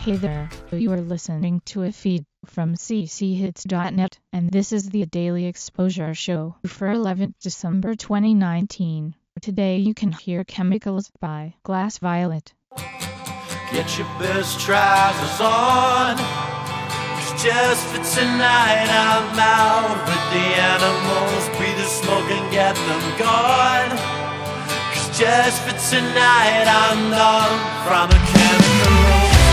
Hey there, you are listening to a feed from cchits.net, and this is the Daily Exposure Show for 11th December 2019. Today you can hear Chemicals by Glass Violet. Get your best trousers on, 'cause just for tonight I'm out with the animals. Breathe the smoke and get them gone, 'cause just for tonight I'm numb from a chemical.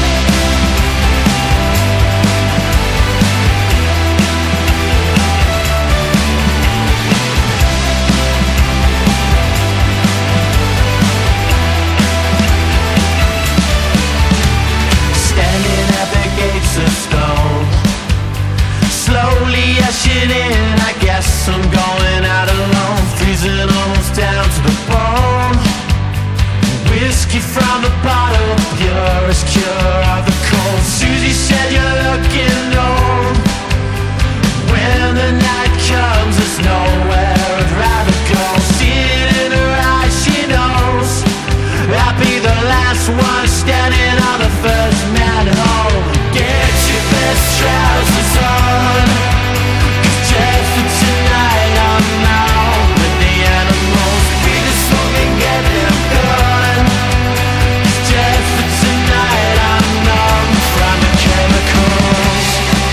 Slowly ushing in, I guess I'm going out alone, freezing almost down to the bone. Whiskey from the bottle, purest cure of the cold. Susie said you're looking old. When the night comes, there's nowhere I'd rather go. See it in her eyes, she knows I'll be the last one standing on the first manhole. Get your best trousers on, 'cause just for tonight I'm out with the animals. Breathe the smoke and get them gone, 'cause just for tonight I'm numb from the chemicals.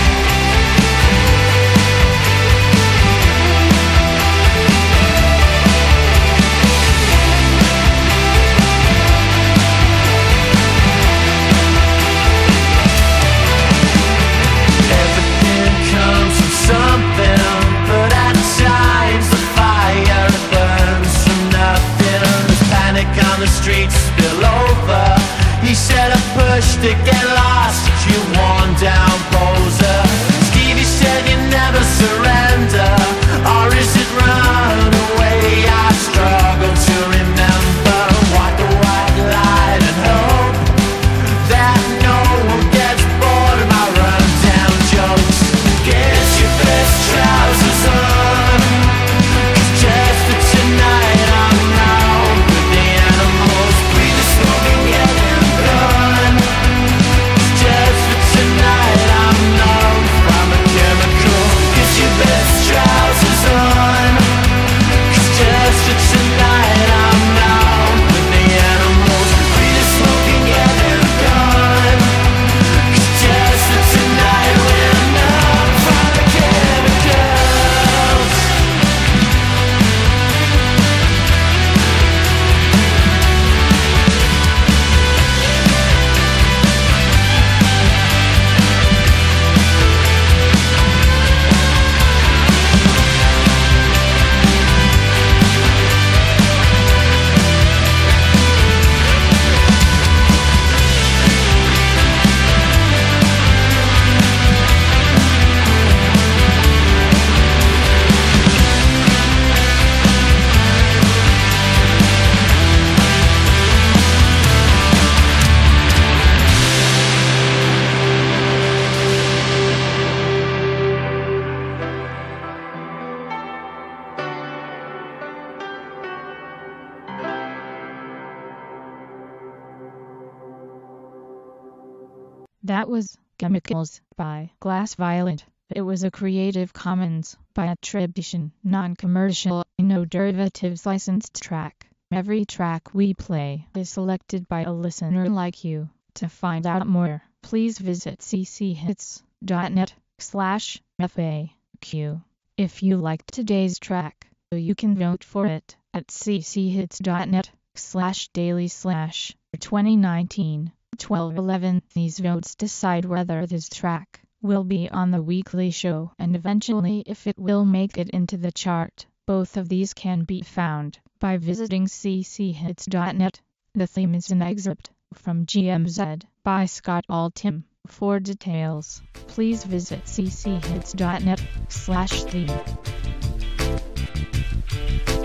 To get lost, you worn down poser. Stevie said you never surrender, or is it run away? I struggle to remember. Walk the white light and hope that no one gets bored of my run-down jokes. Get your best trousers on, 'cause just for tonight I'm out with the animals. Breathe the smoke and get them gone. Just for tonight I'm numb from a chemical. Get your best trousers on, 'cause just for tonight I'm out with the animals. Breathe the smoke and get them gone, 'cause just for tonight we're numb from the chemicals. That was Chemicals by Glass Violet. It was a Creative Commons by attribution, non-commercial, no derivatives licensed track. Every track we play is selected by a listener like you. To find out more, please visit cchits.net/FAQ. If you liked today's track, you can vote for it at cchits.net/daily/2019. 12/11. These votes decide whether this track will be on the weekly show and eventually if it will make it into the chart. Both of these can be found by visiting cchits.net. The theme is an excerpt from GMZ by Scott Altham. For details, please visit cchits.net/theme.